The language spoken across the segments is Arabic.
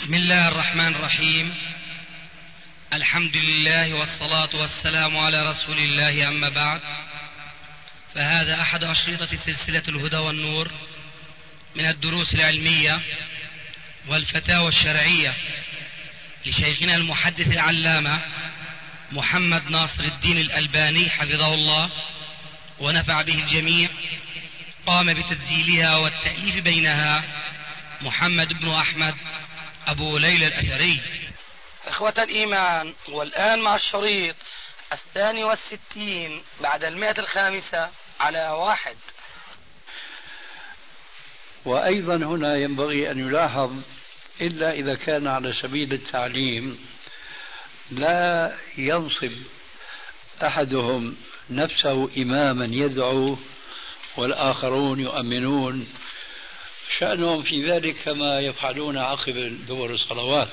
بسم الله الرحمن الرحيم. الحمد لله والصلاة والسلام على رسول الله، أما بعد، فهذا أحد أشرطة سلسلة الهدى والنور من الدروس العلمية والفتاوى الشرعية لشيخنا المحدث العلامة محمد ناصر الدين الألباني حفظه الله ونفع به الجميع. قام بتسجيلها والتأليف بينها محمد بن أحمد أبو ليلى الأثري. إخوة الإيمان، والآن مع الشريط 62 بعد 105 وأيضا هنا ينبغي أن يلاحظ إلا إذا كان على سبيل التعليم لا ينصب أحدهم نفسه إماما يدعو والآخرون يؤمنون. شأنهم في ذلك كما يفعلون عقب دبر الصلوات.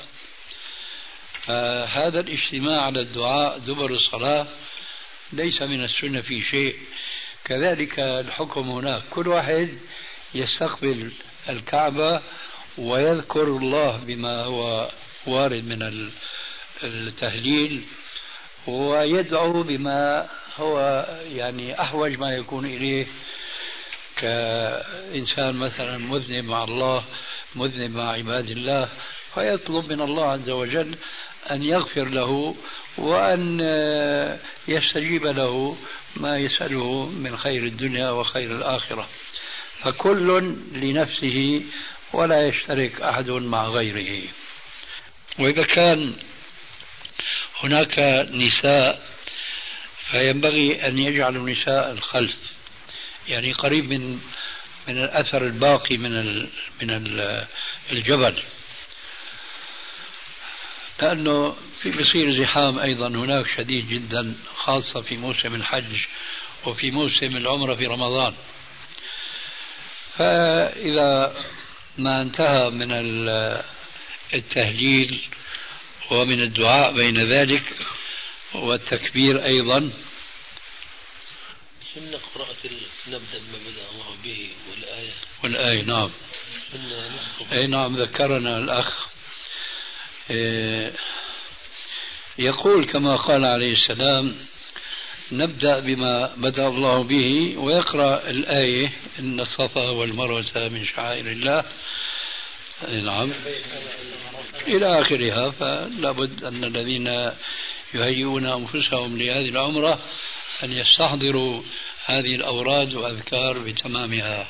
هذا الاجتماع على الدعاء دبر الصلاة ليس من السنة في شيء. كذلك الحكم هناك، كل واحد يستقبل الكعبة ويذكر الله بما هو وارد من التهليل ويدعو بما هو يعني أحوج ما يكون إليه، كإنسان مثلا مذنب مع الله، مذنب مع عباد الله، فيطلب من الله عز وجل أن يغفر له وأن يستجيب له ما يسأله من خير الدنيا وخير الآخرة. فكل لنفسه ولا يشترك أحد مع غيره. وإذا كان هناك نساء فينبغي أن يجعلوا نساء الخلف، يعني قريب من الأثر الباقي من الجبل، لأنه بيصير زحام أيضا هناك شديد جدا، خاصة في موسم الحج وفي موسم العمرة في رمضان. فإذا ما انتهى من التهليل ومن الدعاء بين ذلك والتكبير أيضا، سنة قراءة نبدأ بما بدأ الله به والآية نعم. أي نعم، ذكرنا الأخ يقول كما قال عليه السلام: نبدأ بما بدأ الله به، ويقرأ الآية: إن الصفا والمروة من شعائر الله، نعم، إلى آخرها. فلا بد أن الذين يهيئون أنفسهم لهذه العمرة أن يستحضروا هذه الأوراد وأذكار بتمامها.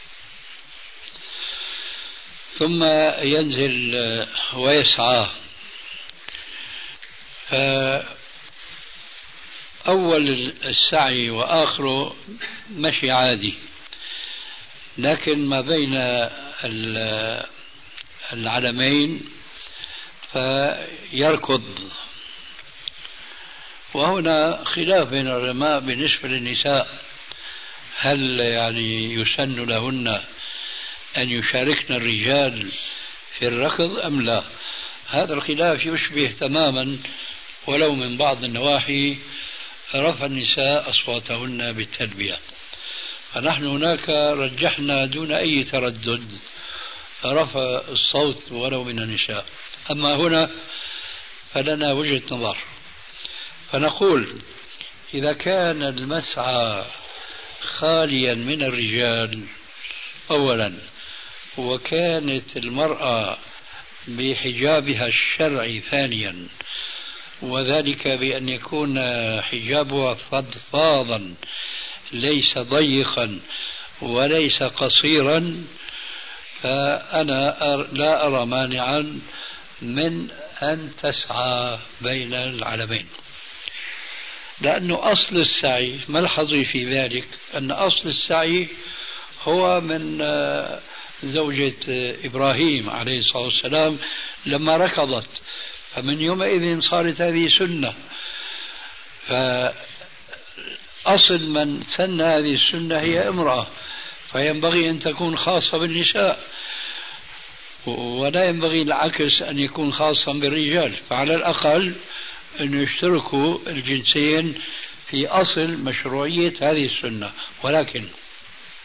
ثم ينزل ويسعى. فأول السعي وآخره مشي عادي، لكن ما بين العلمين فيركض. وهنا خلاف بين العلماء بالنسبة للنساء، هل يعني يسن لهن أن يشاركن الرجال في الركض أم لا؟ هذا الخلاف يشبه تماما ولو من بعض النواحي رفع النساء أصواتهن بالتلبية. فنحن هناك رجحنا دون أي تردد رفع الصوت ولو من النساء. أما هنا فلنا وجهة نظر، فنقول: إذا كان المسعى خاليا من الرجال أولا، وكانت المرأة بحجابها الشرعي ثانيا، وذلك بأن يكون حجابها فضفاضا ليس ضيقا وليس قصيرا، فأنا لا أرى مانعا من أن تسعى بين العلمين. لأنه أصل السعي، ملحظي في ذلك أن أصل السعي هو من زوجة إبراهيم عليه الصلاة والسلام لما ركضت، فمن يومئذ صارت هذه سنة. فأصل من سن هذه السنة هي امرأة، فينبغي أن تكون خاصة بالنساء، ولا ينبغي العكس أن يكون خاصا بالرجال. فعلى الأقل أن يشتركوا الجنسين في أصل مشروعية هذه السنة. ولكن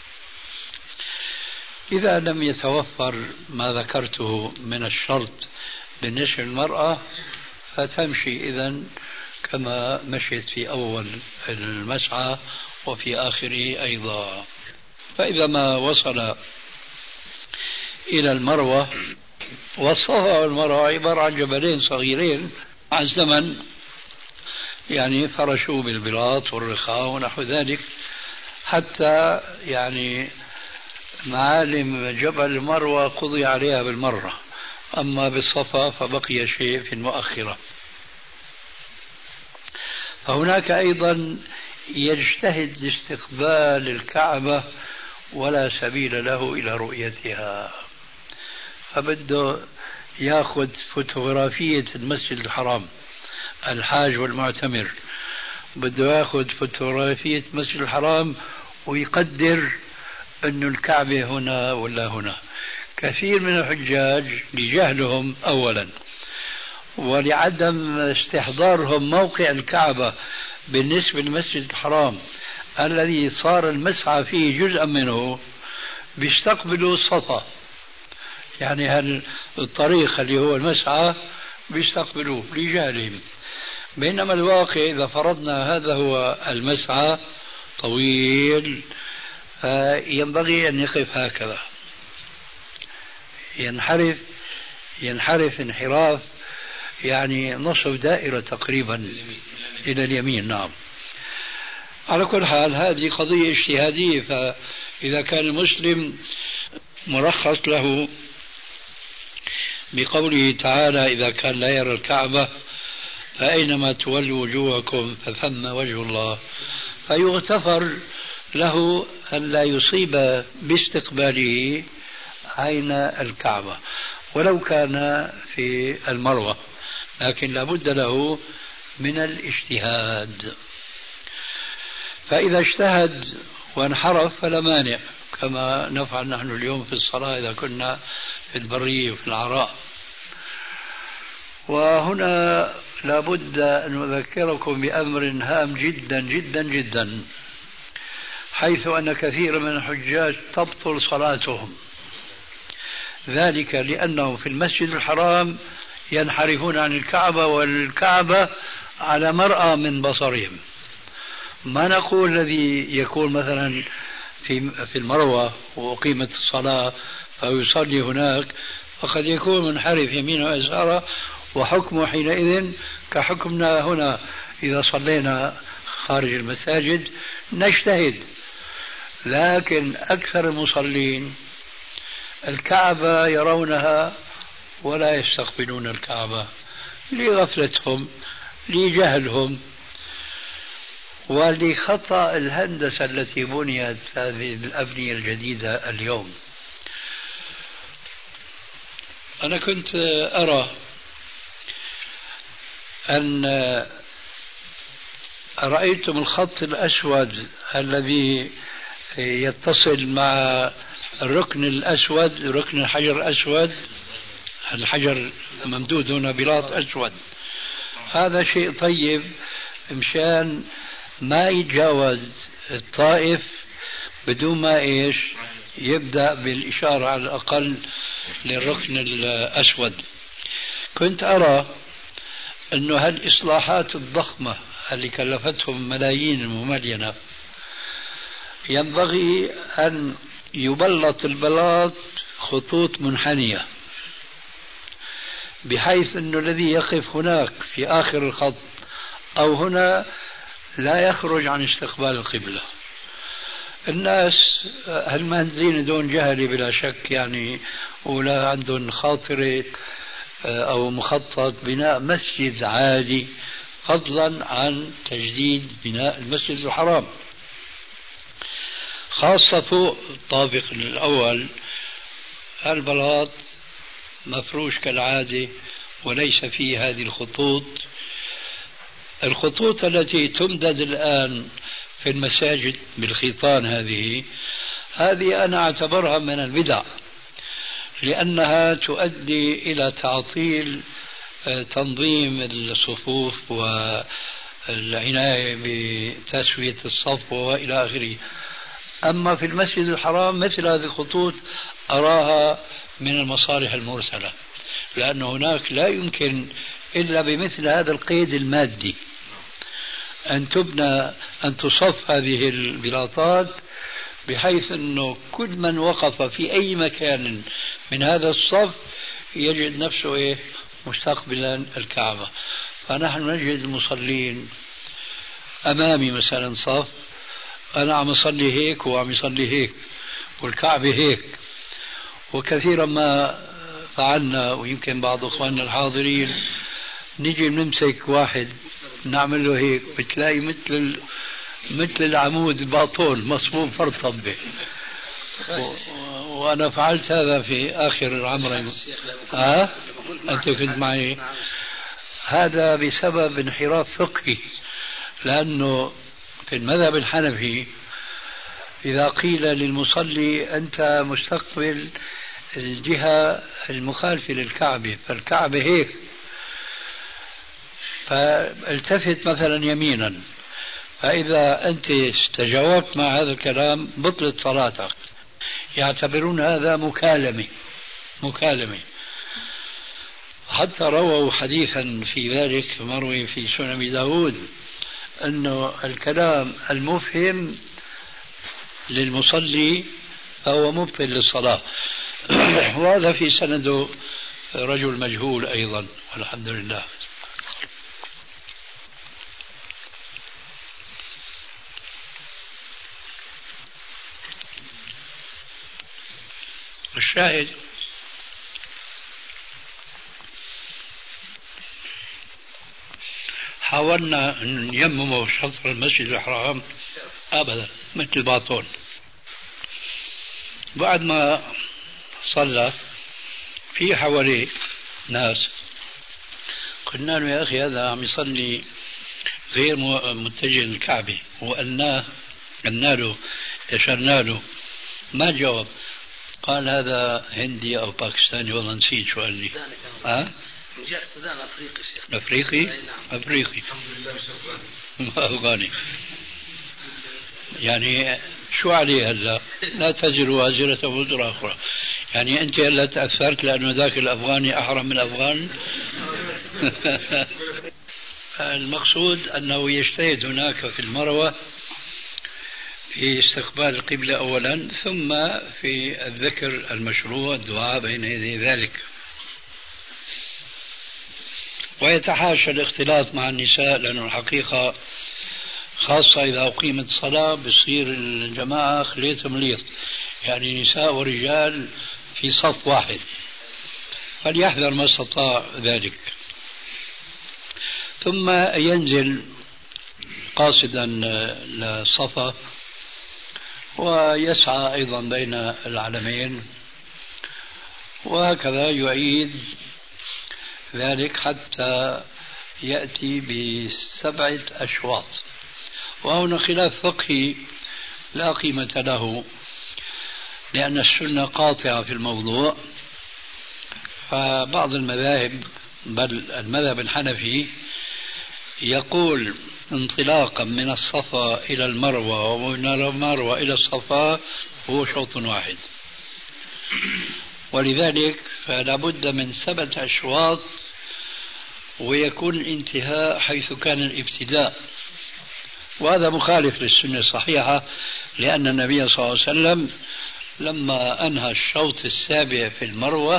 إذا لم يتوفر ما ذكرته من الشرط بالنسبة للمرأة فتمشي إذن كما مشيت في أول المسعى وفي آخره أيضا. فإذا ما وصل إلى المروة، والصفا والمروة عبارة عن جبلين صغيرين مع الزمن يعني فرشوا بالبلاط والرخاء ونحو ذلك، حتى يعني معالم جبل المروة قضي عليها بالمرة، أما بالصفا فبقي شيء في المؤخرة. فهناك أيضا يجتهد لاستقبال الكعبة ولا سبيل له إلى رؤيتها، فبده ياخذ فوتوغرافية المسجد الحرام، الحاج والمعتمر بده ياخذ فوتوغرافية المسجد الحرام ويقدر أن الكعبة هنا ولا هنا. كثير من الحجاج لجهلهم أولا ولعدم استحضارهم موقع الكعبة بالنسبة للمسجد الحرام الذي صار المسعى فيه جزءا منه، بيستقبلوا الصفا، يعني الطريق اللي هو المسعى بيستقبلوه لجهلهم. بينما الواقع إذا فرضنا هذا هو المسعى طويل، ينبغي أن يقف هكذا، ينحرف انحراف يعني نصف دائرة تقريبا إلى اليمين. نعم. على كل حال هذه قضية اجتهادية، فإذا كان المسلم مرخص له بقوله تعالى إذا كان لا يرى الكعبة فأينما تولوا وجوهكم فثم وجه الله، فيغتفر له أن لا يصيب باستقباله عين الكعبة ولو كان في المروة، لكن لابد له من الاجتهاد. فإذا اجتهد وانحرف فلا مانع، كما نفعل نحن اليوم في الصلاة إذا كنا في البرية وفي العراء. وهنا لابد أن أذكركم بأمر هام جدا جدا جدا، حيث أن كثير من الحجاج تبطل صلاتهم، ذلك لأنهم في المسجد الحرام ينحرفون عن الكعبة، والكعبة على مرأى من بصرهم. ما نقول الذي يكون مثلا في المروة وأقيمت الصلاة فيصلي هناك، فقد يكون منحرف يمينه ويساره، وحكمه حينئذ كحكمنا هنا إذا صلينا خارج المساجد نجتهد. لكن أكثر المصلين الكعبة يرونها ولا يستقبلون الكعبة لغفلتهم لجهلهم ولخطأ الهندسة التي بنيت هذه الأبنية الجديدة اليوم. أنا كنت أرى أن رأيتم الخط الأسود الذي يتصل مع الركن الأسود، ركن الحجر الأسود، الحجر ممدود هنا بلاط أسود، هذا شيء طيب مشان ما يتجاوز الطائف بدون ما يبدأ بالإشارة على الأقل للركن الأسود. كنت أرى أن هالإصلاحات الضخمة اللي كلفتهم ملايين المملينة ينبغي أن يبلط البلاط خطوط منحنية، بحيث أن الذي يقف هناك في آخر الخط أو هنا لا يخرج عن استقبال القبلة. الناس هالمهندسين دون جهل بلا شك يعني، ولا عندهم خاطرة أو مخطط بناء مسجد عادي، فضلا عن تجديد بناء المسجد الحرام، خاصة فوق الطابق الأول البلاط مفروش كالعادة وليس فيه هذه الخطوط التي تمدد الآن في المساجد بالخيطان. هذه أنا أعتبرها من البدع، لأنها تؤدي إلى تعطيل تنظيم الصفوف والعناية بتسوية الصف وإلى آخره. أما في المسجد الحرام مثل هذه الخطوط أراها من المصالح المرسلة، لأن هناك لا يمكن إلا بمثل هذا القيد المادي أن تبنى، أن تصف هذه البلاطات بحيث أنه كل من وقف في أي مكان من هذا الصف يجد نفسه مستقبلا الكعبة. فنحن نجد المصلين أمامي مثلا صف، أنا عم أصلي هيك وعم يصلي هيك والكعبة هيك. وكثيرا ما فعلنا، ويمكن بعض أخواننا الحاضرين، نجي نمسك واحد نعمل له هيك بتلاقي مثل العمود الباطون مصموم فرطب به. وأنا فعلت هذا في آخر العمرين. أنت كنت معي. هذا بسبب انحراف فقهي، لأنه في المذهب الحنفي إذا قيل للمصلي أنت مستقبل الجهة المخالفة للكعبة، فالكعبة هيك، فالتفت مثلا يمينا، فإذا أنت استجاوبت مع هذا الكلام بطلت صلاتك. يعتبرون هذا مكالمة. حتى رووا حديثا في ذلك مروي في سنن أبي داود أنه الكلام المفهم للمصلي فهو مبطل للصلاة. وهذا في سنده رجل مجهول أيضا، والحمد لله. الشاهد حاولنا أن نيمم شطر المسجد الحرام أبدا مثل باطون. بعد ما صلى في حواليه ناس، قلنا له يا أخي هذا عم يصلي غير متجه للكعبة، وقلنا له أشرنا له ما جاوب. قال هذا هندي أو باكستاني، والله نسيت شو قال لي. من جهة السودان أفريقي شيخ. أفريقي؟ أفريقي أفغاني. يعني شو عليه هلا؟ لا تزر وازرة وزر أخرى. يعني أنت هلا تأثرت لأنه ذاك الأفغاني أحرم من أفغان. المقصود أنه يجتهد هناك في المروة في استقبال القبلة أولا، ثم في الذكر المشروع الدعاء بين يدي ذلك. ويتحاشى الاختلاط مع النساء، لأنه الحقيقة خاصة إذا أقيمت الصلاة بصير الجماعة خليط مليط، يعني نساء ورجال في صف واحد، فليحذر ما استطاع ذلك. ثم ينزل قاصدا للصفا ويسعى أيضا بين العلمين، وهكذا يعيد ذلك حتى يأتي ب7 أشواط. وهنا خلاف فقهي لا قيمة له، لأن السنة قاطعة في الموضوع. فبعض المذاهب، بل المذهب الحنفي، يقول انطلاقا من الصفا إلى المروة ومن المروة إلى الصفا هو شوط واحد، ولذلك فلا بد من 7 أشواط، ويكون الانتهاء حيث كان الابتداء. وهذا مخالف للسنة الصحيحة، لأن النبي صلى الله عليه وسلم لما أنهى الشوط 7 في المروة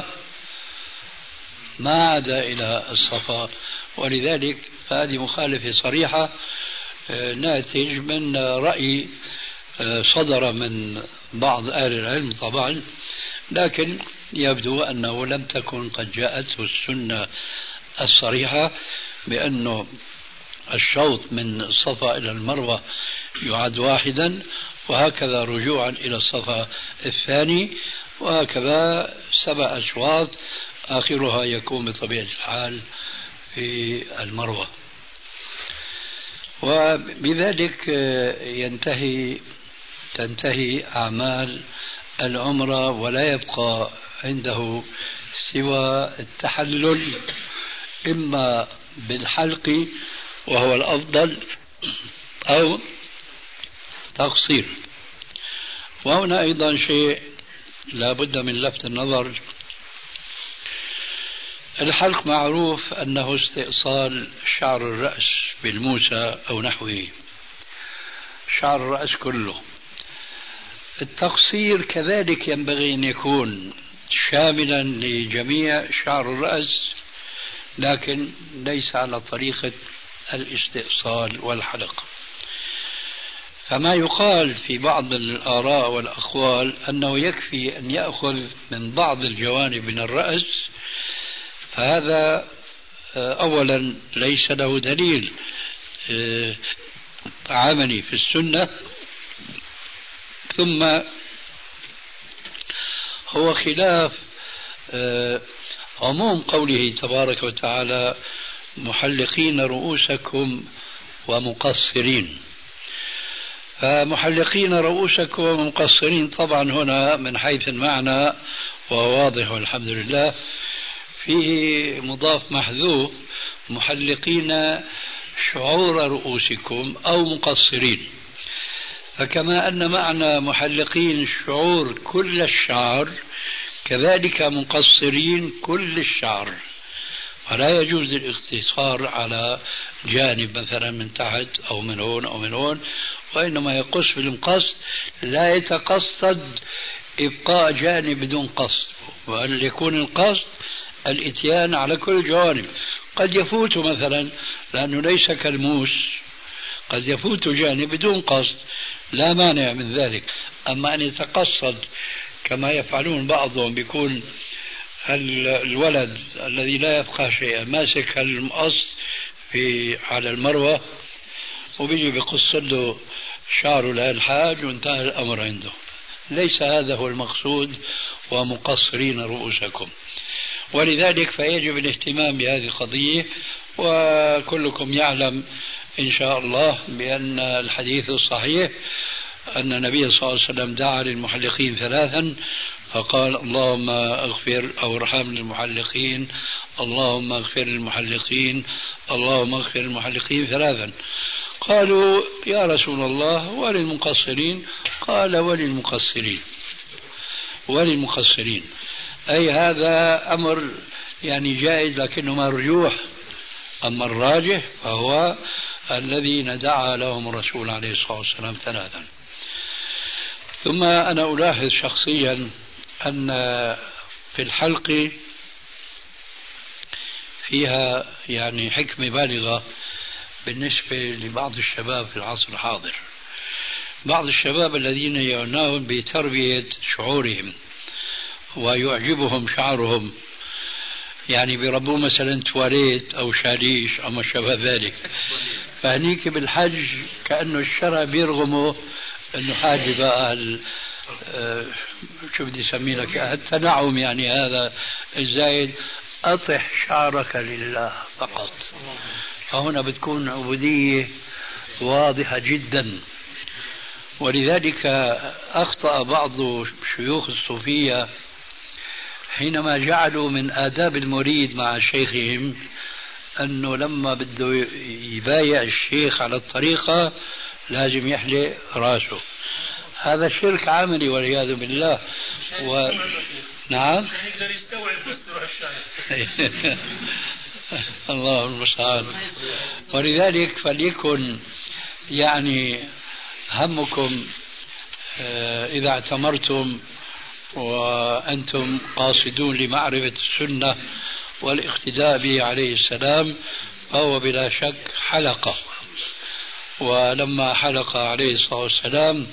ما عاد إلى الصفا، ولذلك هذه مخالفة صريحة ناتج من رأي صدر من بعض أهل العلم طبعا، لكن يبدو أنه لم تكن قد جاءته السنة الصريحة بأنه الشوط من الصفا إلى المروة يعد واحدا، وهكذا رجوعا إلى الصفا الثاني، وهكذا 7 أشواط آخرها يكون بطبيعة الحال في المروة. وبذلك تنتهي أعمال العمرة، ولا يبقى عنده سوى التحلل، إما بالحلق وهو الأفضل أو تقصير. وهنا أيضا شيء لا بد من لفت النظر، الحلق معروف أنه استئصال شعر الرأس بالموسى أو نحوه، شعر الرأس كله. التقصير كذلك ينبغي أن يكون شاملا لجميع شعر الرأس، لكن ليس على طريقة الاستئصال والحلق. فما يقال في بعض الآراء والأقوال أنه يكفي أن يأخذ من بعض الجوانب من الرأس، فهذا أولا ليس له دليل عملي في السنة، ثم هو خلاف عموم قوله تبارك وتعالى محلقين رؤوسكم ومقصرين. فمحلقين رؤوسكم ومقصرين طبعا هنا من حيث المعنى وهو واضح والحمد لله، فيه مضاف محذوف محلقين شعور رؤوسكم أو مقصرين. فكما أن معنى محلقين شعور كل الشعر، كذلك مقصرين كل الشعر، فلا يجوز الاقتصار على جانب مثلا من تحت أو من هون أو من هون، وإنما يقص بالمقص، لا يتقصد إبقاء جانب بدون قصد، وأن يكون القصد الإتيان على كل الجوانب. قد يفوت مثلا، لأنه ليس كالموس، قد يفوت جانب بدون قصد، لا مانع من ذلك. أما أن يتقصد كما يفعلون بعضهم، بيكون الولد الذي لا يفقه شيئا ماسك المقص على المروة وبيجي بيقص له شعره للحاج وانتهى الأمر عنده. ليس هذا هو المقصود ومقصرين رؤوسكم. ولذلك فيجب الاهتمام بهذه القضية. وكلكم يعلم إن شاء الله بأن الحديث الصحيح أن النبي صلى الله عليه وسلم دعا للمحلقين ثلاثا فقال اللهم اغفر أو ارحم للمحلقين، اللهم اغفر للمحلقين، اللهم اغفر للمحلقين ثلاثا. قالوا يا رسول الله وللمقصرين؟ قال وللمقصرين، وللمقصرين، أي هذا أمر يعني جائز لكنه مرجوح. أما الراجح فهو الذين دعا لهم الرسول عليه الصلاة والسلام ثلاثا. ثم أنا ألاحظ شخصيا أن في الحلق فيها يعني حكمة بالغة بالنسبة لبعض الشباب في العصر الحاضر. بعض الشباب الذين يعنون بتربية شعورهم ويعجبهم شعرهم، يعني بربوا مثلا تواليت أو شاليش أو ما شابه ذلك، فهنيك بالحج كأنه الشرع بيرغمه أنه حاجب أهل شو بدي أسمي لك التنعم، يعني هذا الزايد، أطح شعرك لله فقط. فهنا بتكون عبودية واضحة جدا. ولذلك أخطأ بعض شيوخ الصوفية حينما جعلوا من آداب المريد مع شيخهم أنه لما بده يبايع الشيخ على الطريقة لازم يحلق راسه. هذا شرك عملي والعياذ بالله. نعم يقدر يستوعب بس الله المستعان. ولذلك فليكن يعني همكم إذا اعتمرتم وأنتم قاصدون لمعرفة السنة والاقتداء به عليه السلام، فهو بلا شك حلقة. ولما حلق عليه الصلاة والسلام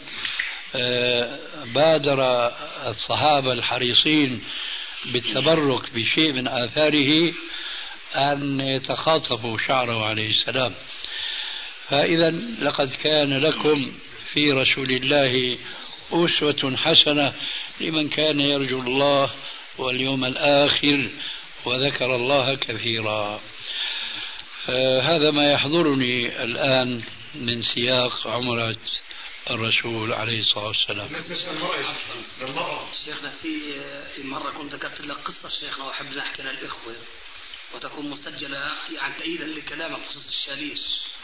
بادر الصحابة الحريصين بالتبرك بشيء من آثاره أن يتخاطفوا شعره عليه السلام. فإذا لقد كان لكم في رسول الله أسوة حسنة لمن كان يرجو الله واليوم الآخر وذكر الله كثيرا. هذا ما يحضرني الآن من سياق عمرة الرسول عليه الصلاة والسلام. شيخنا في مرة كنت ذكرت لك قصة شيخنا وأحب نحكي للإخوة وتكون مسجلة يعني تأييدا لكلامك بخصوص الشاليش.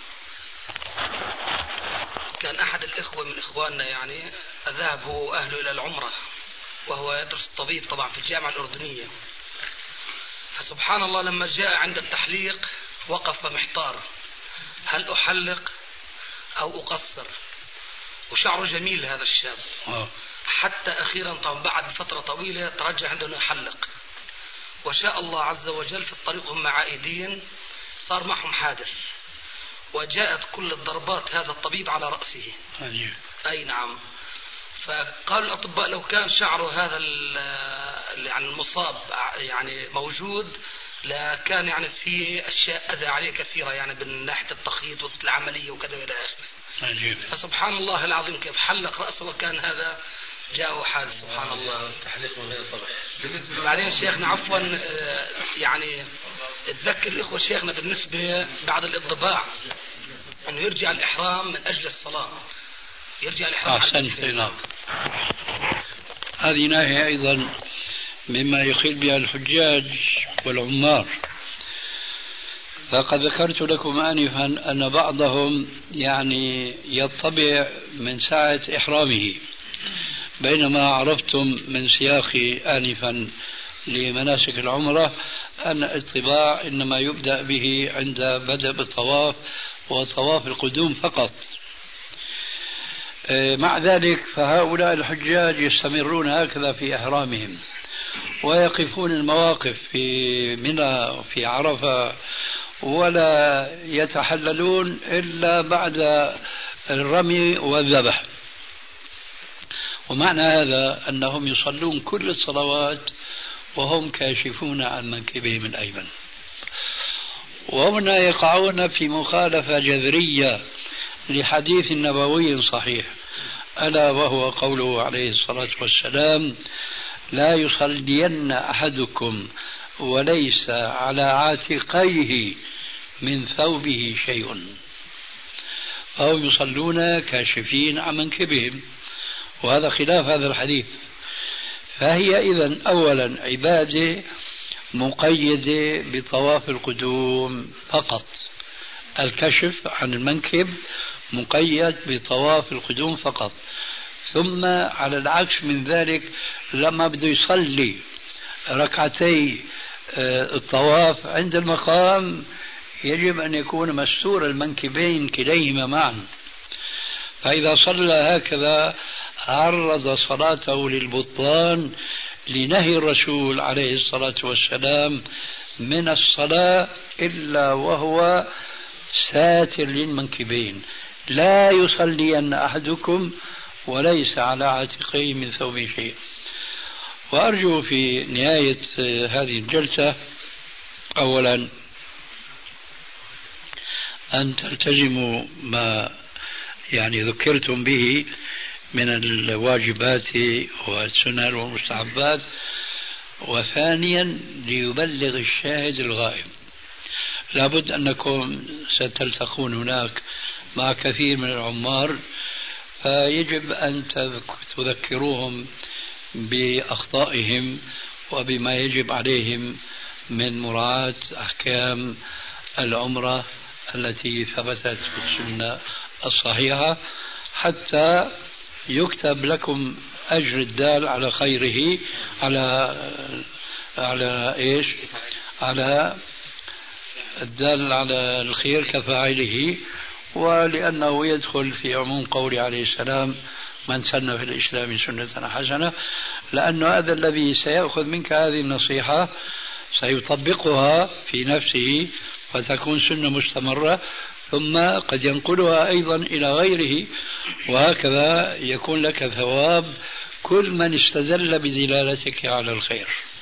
كان أحد الإخوة من إخواننا يعني ذهب هو أهله إلى العمرة وهو يدرس الطبيب طبعا في الجامعة الأردنية، فسبحان الله لما جاء عند التحليق وقف محتار، هل أحلق أو أقصر؟ وشعره جميل هذا الشاب، حتى أخيرا طبعا بعد فترة طويلة ترجع عنده أنه يحلق، وشاء الله عز وجل في الطريق هم عائدين صار معهم حادث، وجاءت كل الضربات هذا الطبيب على رأسه. أي نعم. فقال الأطباء لو كان شعره هذا يعني المصاب يعني موجود لكان يعني في أشياء أذى عليه كثيرة، يعني من ناحية التخيط والعملية وكذا إلى آخره. فسبحان الله العظيم كيف حلق رأسه وكان هذا جاءه حادث. سبحان الله. تحليق من غير طبع. بعدين شيخنا عفوا يعني تذكر الإخوة شيخنا بالنسبة بعد الانطباع أنه يرجع الإحرام من أجل الصلاة، يرجع الإحرام. أحسنت. هذه ناحية أيضا مما يخل بها الحجاج والعمار. فقد ذكرت لكم آنفا أن بعضهم يعني يطبع من ساعة إحرامه، بينما عرفتم من سياقي آنفا لمناسك العمرة أن الطباع إنما يبدأ به عند بدء بالطواف وطواف القدوم فقط. مع ذلك فهؤلاء الحجاج يستمرون هكذا في إحرامهم، ويقفون المواقف في منى في عرفة ولا يتحللون إلا بعد الرمي والذبح. ومعنى هذا أنهم يصلون كل الصلوات وهم كاشفون عن منكبهم الأيمن، وهنا يقعون في مخالفة جذرية لحديث نبوي صحيح، ألا وهو قوله عليه الصلاة والسلام: لا يصلين أحدكم وليس على عاتقيه من ثوبه شيء. فهم يصلون كاشفين عن منكبهم، وهذا خلاف هذا الحديث. فهي إذن أولا عبادة مقيدة بطواف القدوم فقط، الكشف عن المنكب مقيد بطواف القدوم فقط. ثم على العكس من ذلك لما بده يصلي ركعتي الطواف عند المقام يجب أن يكون مستور المنكبين كليهما معا، فإذا صلى هكذا عرض صلاته للبطلان لنهي الرسول عليه الصلاة والسلام من الصلاة إلا وهو ساتر للمنكبين. لا يصلين أحدكم وليس على عاتقيه من ثوب شيء. وأرجو في نهاية هذه الجلسة أولا أن تلتزموا ما يعني ذكرتم به من الواجبات والسنن والمستحبات، وثانيا ليبلغ الشاهد الغائب. لابد أنكم ستلتقون هناك مع كثير من العمار، فيجب أن تذكروهم بأخطائهم وبما يجب عليهم من مراعاة أحكام العمرة التي ثبتت في السنة الصحيحة، حتى يكتب لكم أجر الدال على خيره على إيش؟ على الدال على الخير كفاعله، ولأنه يدخل في عموم قول عليه السلام: من سن في الإسلام سنة حسنة، لأن هذا الذي سيأخذ منك هذه النصيحة سيطبقها في نفسه فتكون سنة مستمرة، ثم قد ينقلها أيضا إلى غيره، وهكذا يكون لك ثواب كل من استدل بدلالتك على الخير.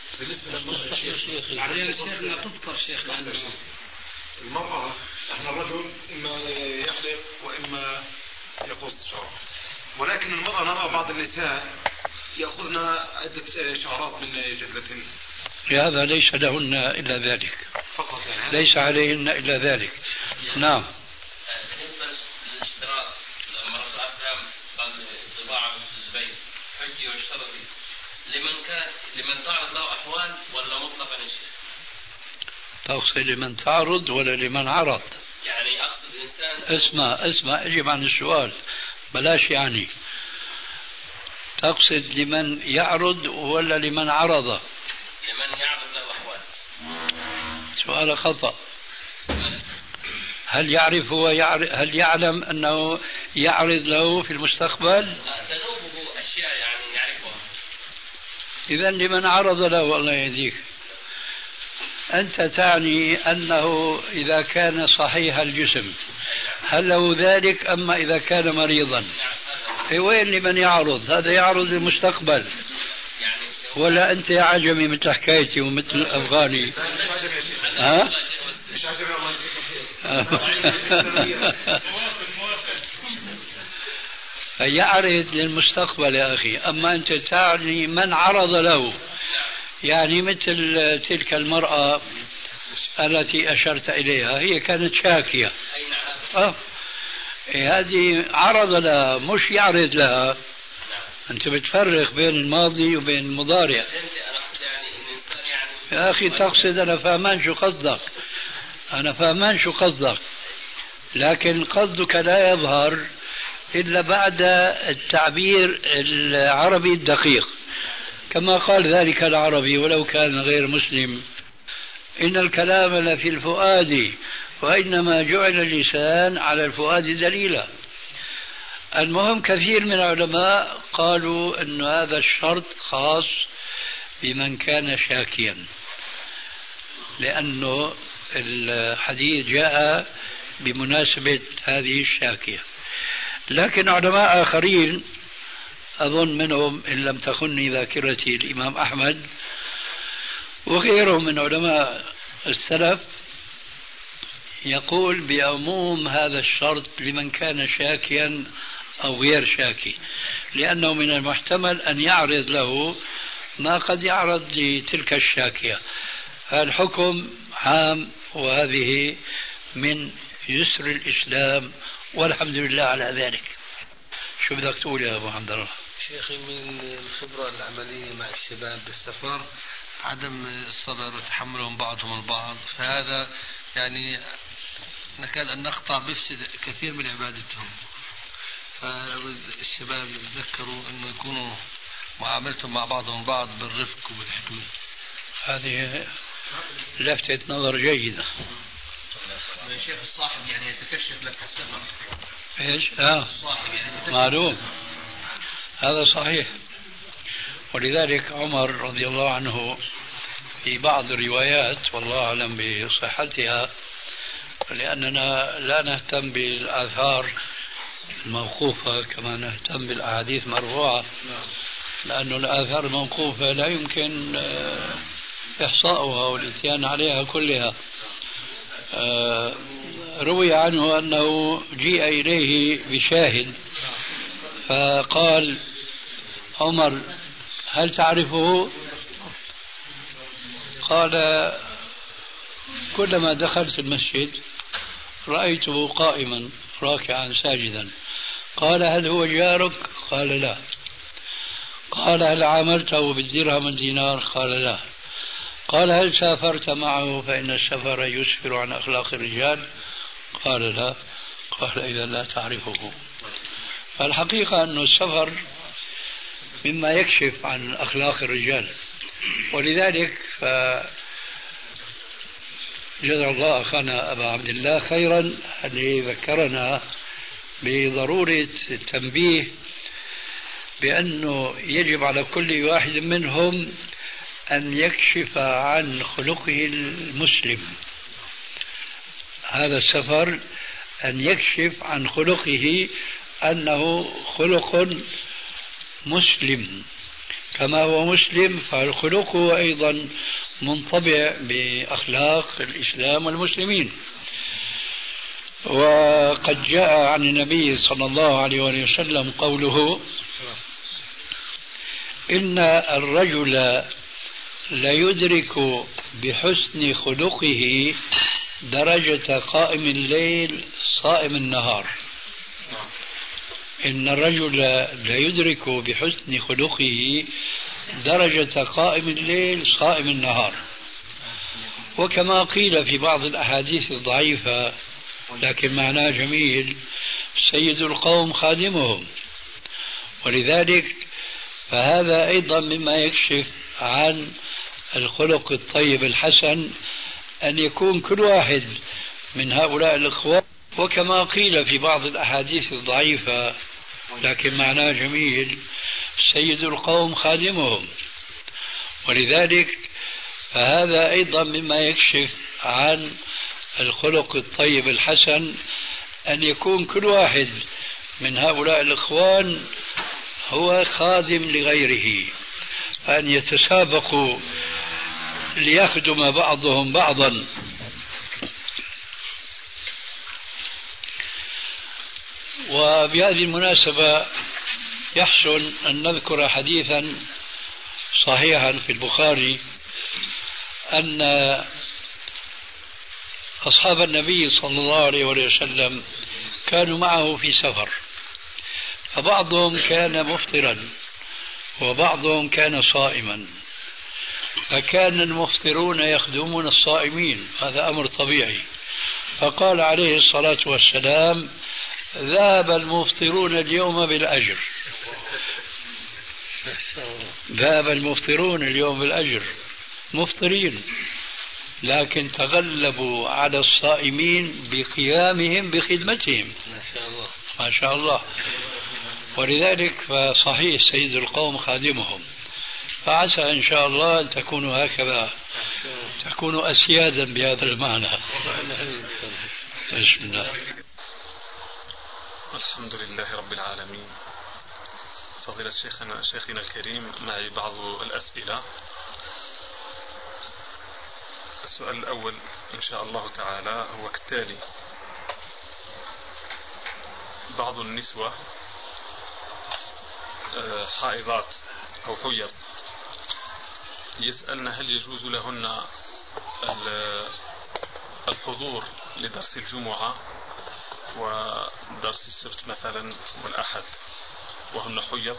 بعدين شيخنا تذكر شيخنا المرأة، احنا الرجل إما يحلق وإما يقص شعره، ولكن المرأة نرى بعض النساء يأخذن عدة شعرات من جدلتهن. هذا ليس لهن إلا ذلك فقط، يعني ليس عليهن إلا ذلك. نعم. بالنسبة للاشتراط لما الرسول عليه السلام قال طباعة البيت حجي واشترطي، لمن تعرض له أحوال ولا مطلقا يا شيخ؟ تقصد لمن تعرض ولا لمن عرض؟ يعني أقصد إنسان اسمع اجب عن السؤال بلاش. يعني تقصد لمن يعرض ولا لمن عرض؟ لمن يعرض له أحوال. سؤال خطأ. هل يعرف هل يعلم أنه يعرض له في المستقبل؟ تنوبه أشياء يعني يعرفها. إذا لمن عرض له الله يهديك. أنت تعني أنه إذا كان صحيح الجسم هل له ذلك، أما إذا كان مريضا وين لمن يعرض؟ هذا يعرض المستقبل. ولا أنت يا عجمي مثل حكايتي ومثل الأفغاني؟ ها؟ فيعرض للمستقبل يا أخي. أما أنت تعني من عرض له، يعني مثل تلك المرأة التي أشرت إليها، هي كانت شاكية، هذه عرض لها مش يعرض لها. أنت بتفرق بين الماضي وبين المضارع يا أخي. تقصد أنا فاهمان شو قصدك، أنا فاهمان شو قصدك، لكن قصدك لا يظهر إلا بعد التعبير العربي الدقيق، كما قال ذلك العربي ولو كان غير مسلم: إن الكلام لفي الفؤاد وإنما جعل اللسان على الفؤاد دليلا. المهم كثير من العلماء قالوا أن هذا الشرط خاص بمن كان شاكيا، لأنه الحديث جاء بمناسبة هذه الشاكية. لكن علماء آخرين أظن منهم إن لم تخني ذاكرتي الإمام أحمد وغيرهم من علماء السلف يقول بعموم هذا الشرط لمن كان شاكيا أو غير شاكي، لأنه من المحتمل أن يعرض له ما قد يعرض لتلك الشاكية. الحكم عام، وهذه من يسر الإسلام والحمد لله على ذلك. شو بدك تقول يا أبو حمد الله؟ شيخي، من الخبرة العملية مع الشباب بالسفر عدم الصبر وتحملهم بعضهم البعض، فهذا يعني نكاد أن نقطع بفسد كثير من عبادتهم. فالشباب يتذكروا أنه يكونوا معاملتهم مع بعضهم بعض بالرفق وبالحدود. هذه لفتة نظر جيدة. الشيخ الصاحب يعني يتكشف لك السفر. ايش؟ الصاحب يعني معلوم، هذا صحيح. ولذلك عمر رضي الله عنه في بعض الروايات، والله أعلم بصحتها، لأننا لا نهتم بالآثار الموقوفة كما نهتم بالأحاديث المرفوعة، لأن الآثار الموقوفة لا يمكن إحصاؤها والإتيان عليها كلها. روي عنه أنه جيء إليه بشاهد فقال عمر: هل تعرفه؟ قال: كلما دخلت المسجد رأيته قائما راكعا ساجدا. قال: هل هو جارك؟ قال: لا. قال: هل عاملته بالدرهم والدينار؟ قال: لا. قال: هل سافرت معه؟ فإن السفر يسفر عن أخلاق الرجال. قال: لا. قال: إذا لا تعرفه. فالحقيقة أن السفر مما يكشف عن أخلاق الرجال، ولذلك جزا الله أخانا أبا عبد الله خيرا الذي ذكرنا بضرورة التنبيه بأنه يجب على كل واحد منهم أن يكشف عن خلقه المسلم. هذا السفر أن يكشف عن خلقه أنه خلق مسلم، كما هو مسلم فخلقه أيضا منطبع بأخلاق الإسلام والمسلمين. وقد جاء عن النبي صلى الله عليه وسلم قوله: إن الرجل ليدرك بحسن خلقه درجة قائم الليل صائم النهار. إن الرجل ليدرك بحسن خلقه درجة قائم الليل صائم النهار. وكما قيل في بعض الأحاديث الضعيفة لكن معناه جميل: سيد القوم خادمهم. ولذلك فهذا أيضا مما يكشف عن الخلق الطيب الحسن أن يكون كل واحد من هؤلاء الإخوان، وكما قيل في بعض الأحاديث الضعيفة لكن معناه جميل: سيد القوم خادمهم. ولذلك فهذا أيضا مما يكشف عن الخلق الطيب الحسن، أن يكون كل واحد من هؤلاء الإخوان هو خادم لغيره، أن يتسابقوا ليخدم بعضهم بعضا. وبهذه المناسبة يحسن أن نذكر حديثا صحيحا في البخاري أن أصحاب النبي صلى الله عليه وسلم كانوا معه في سفر، فبعضهم كان مفطرا وبعضهم كان صائما، فكان المفطرون يخدمون الصائمين، هذا أمر طبيعي. فقال عليه الصلاة والسلام: ذهب المفطرون اليوم بالأجر. ذهب المفطرون اليوم بالأجر، مفطرين، لكن تغلبوا على الصائمين بقيامهم بخدمتهم. ما شاء الله. ولذلك فصحيح سيد القوم خادمهم، فعسى إن شاء الله أن تكونوا هكذا، تكونوا أسيادا بهذا المعنى. بسم الله. الحمد لله رب العالمين. فضيلة شيخنا الكريم، معي بعض الأسئلة. السؤال الأول إن شاء الله تعالى هو كالتالي: بعض النسوة حائضات أو حيض يسألن هل يجوز لهن الحضور لدرس الجمعة ودرس السبت مثلا والأحد وهن حيض،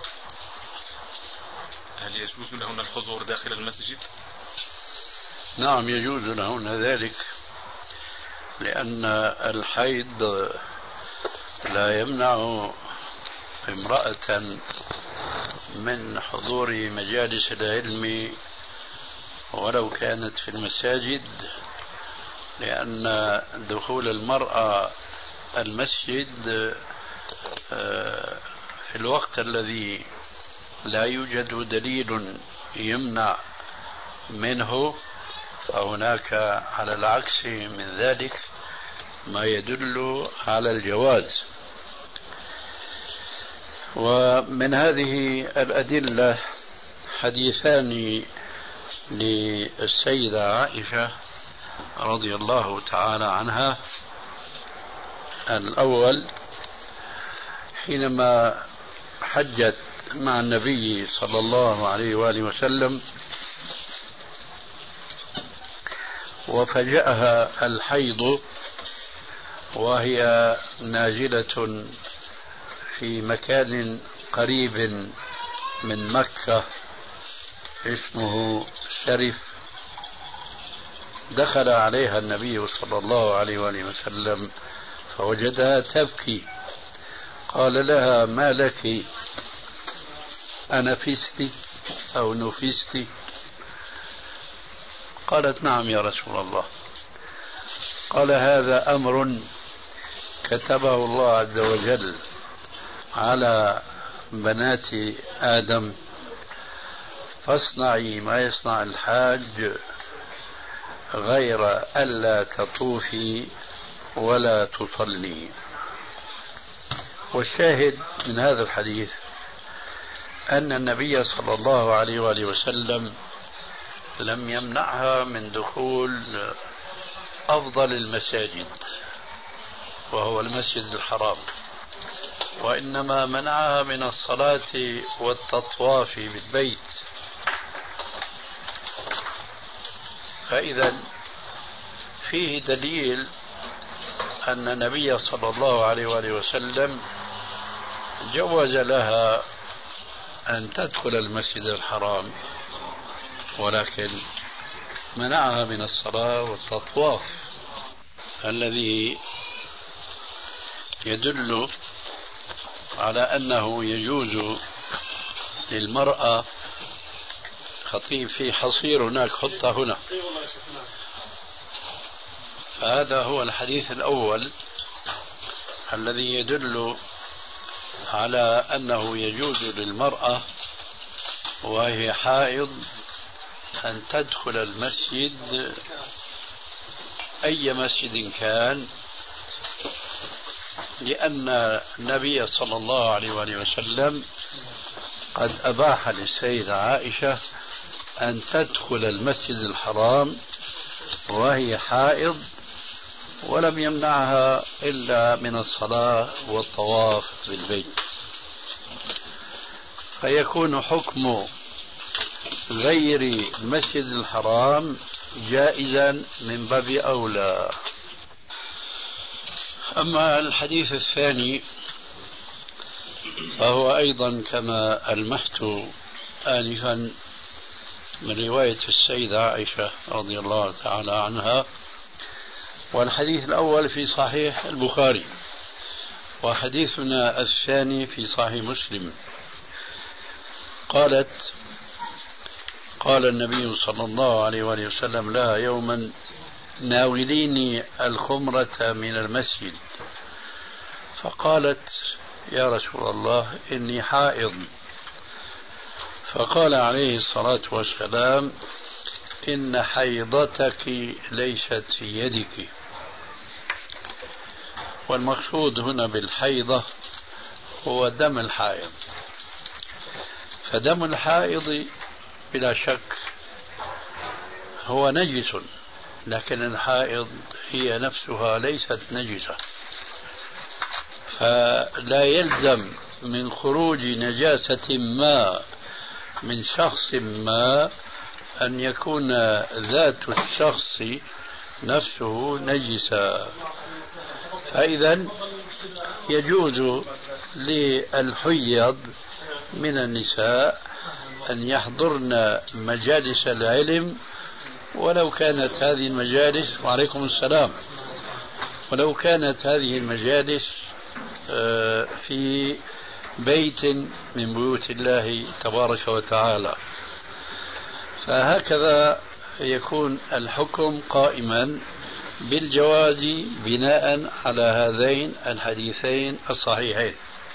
هل يجوز لهن الحضور داخل المسجد؟ نعم يجوز لهن ذلك، لأن الحيض لا يمنع امرأة من حضور مجالس العلم ولو كانت في المساجد، لأن دخول المرأة المسجد في الوقت الذي لا يوجد دليل يمنع منه، فهناك على العكس من ذلك ما يدل على الجواز. ومن هذه الأدلة حديثان للسيدة عائشة رضي الله تعالى عنها. الأول حينما حجت مع النبي صلى الله عليه وآله وسلم وفجأها الحيض وهي نازلة في مكان قريب من مكة اسمه شرف، دخل عليها النبي صلى الله عليه وآله وسلم فوجدها تبكي، قال لها: ما لك، أنفست أو نفست؟ قالت: نعم يا رسول الله. قال: هذا أمر كتبه الله عز وجل على بنات آدم، فاصنعي ما يصنع الحاج غير ألا تطوفي ولا تصلي. والشاهد من هذا الحديث أن النبي صلى الله عليه وآله وسلم لم يمنعها من دخول أفضل المساجد وهو المسجد الحرام، وإنما منعها من الصلاة والتطواف بالبيت. فإذا فيه دليل أن النبي صلى الله عليه وآله وسلم جوز لها أن تدخل المسجد الحرام، ولكن منعها من الصلاة والتطواف الذي يدل على أنه يجوز للمرأة. خطيب في حصير هناك، حطها هنا. فهذا هو الحديث الأول الذي يدل على أنه يجوز للمرأة وهي حائض أن تدخل المسجد أي مسجد كان، لأن النبي صلى الله عليه وسلم قد أباح للسيدة عائشة أن تدخل المسجد الحرام وهي حائض، ولم يمنعها إلا من الصلاة والطواف بالبيت، فيكون حكم غير المسجد الحرام جائزا من باب أولى. أما الحديث الثاني فهو أيضا كما ألمحت آنفا من رواية السيدة عائشة رضي الله تعالى عنها، والحديث الأول في صحيح البخاري، وحديثنا الثاني في صحيح مسلم. قالت: قال النبي صلى الله عليه وسلم لها يوما: ناوليني الخمرة من المسجد. فقالت: يا رسول الله إني حائض. فقال عليه الصلاة والسلام: إن حيضتك ليست في يدك. والمقصود هنا بالحيضة هو دم الحائض، فدم الحائض بلا شك هو نجس، لكن الحائض هي نفسها ليست نجسة، فلا يلزم من خروج نجاسة ما من شخص ما أن يكون ذات الشخص نفسه نجسا. فإذا يجوز للحيض من النساء أن يحضرن مجالس العلم، ولو كانت هذه المجالس، وعليكم السلام، ولو كانت هذه المجالس في بيت من بيوت الله تبارك وتعالى. فهكذا يكون الحكم قائما بالجواز بناء على هذين الحديثين الصحيحين.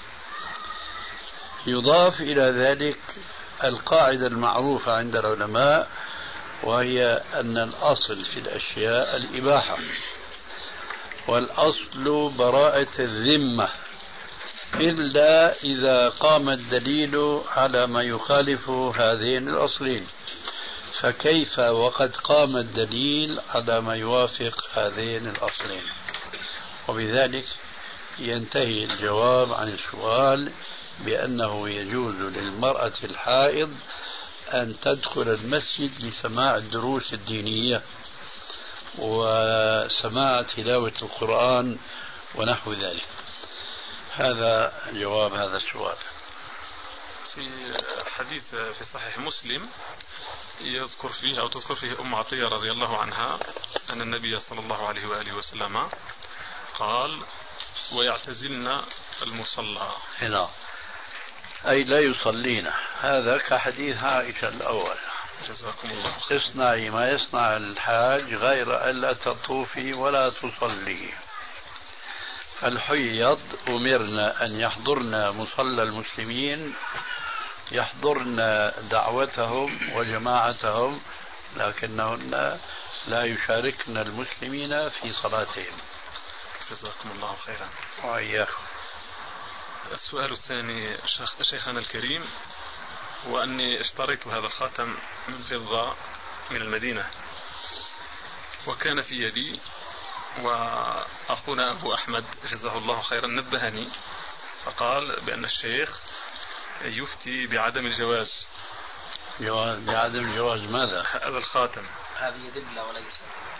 يضاف إلى ذلك القاعدة المعروفة عند العلماء، وهي أن الأصل في الأشياء الإباحة، والأصل براءة الذمة، إلا إذا قام الدليل على ما يخالف هذين الأصلين، فكيف وقد قام الدليل على ما يوافق هذين الأصلين؟ وبذلك ينتهي الجواب عن السؤال بأنه يجوز للمرأة الحائض أن تدخل المسجد لسماع الدروس الدينية وسماع تلاوة القرآن ونحو ذلك. هذا جواب هذا السؤال. في حديث في صحيح مسلم يذكر فيه أو تذكر فيه أم عطية رضي الله عنها أن النبي صلى الله عليه وآله وسلم قال: ويعتزلن المصلى. هنا أي لا يصلين، هذا كحديث عائشة الأول. جزاكم الله. تصنعي ما يصنع الحاج غير ألا تطوفي ولا تصلي. فالحيض أمرنا أن يحضرن مصلى المسلمين، يحضرن دعوتهم وجماعتهم، لكنهن لا يشاركن المسلمين في صلاتهم. جزاكم الله خيرا. وإياكم. السؤال الثاني شيخنا الكريم: وأني اشتريت هذا الخاتم من فضة من المدينة، وكان في يدي، وأخونا أبو أحمد جزاه الله خيرا نبهني فقال بأن الشيخ يفتي بعدم الجواز. بعدم الجواز ماذا؟ هذا الخاتم، هذه دبلة وليس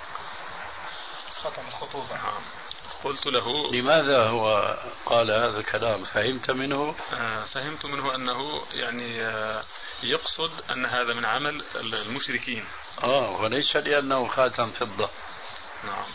خاتم الخطوبة. قلت له: لماذا هو قال هذا الكلام؟ فهمت منه؟ فهمت منه أنه يعني يقصد أن هذا من عمل المشركين. وليس لأنه خاتم فضة. نعم.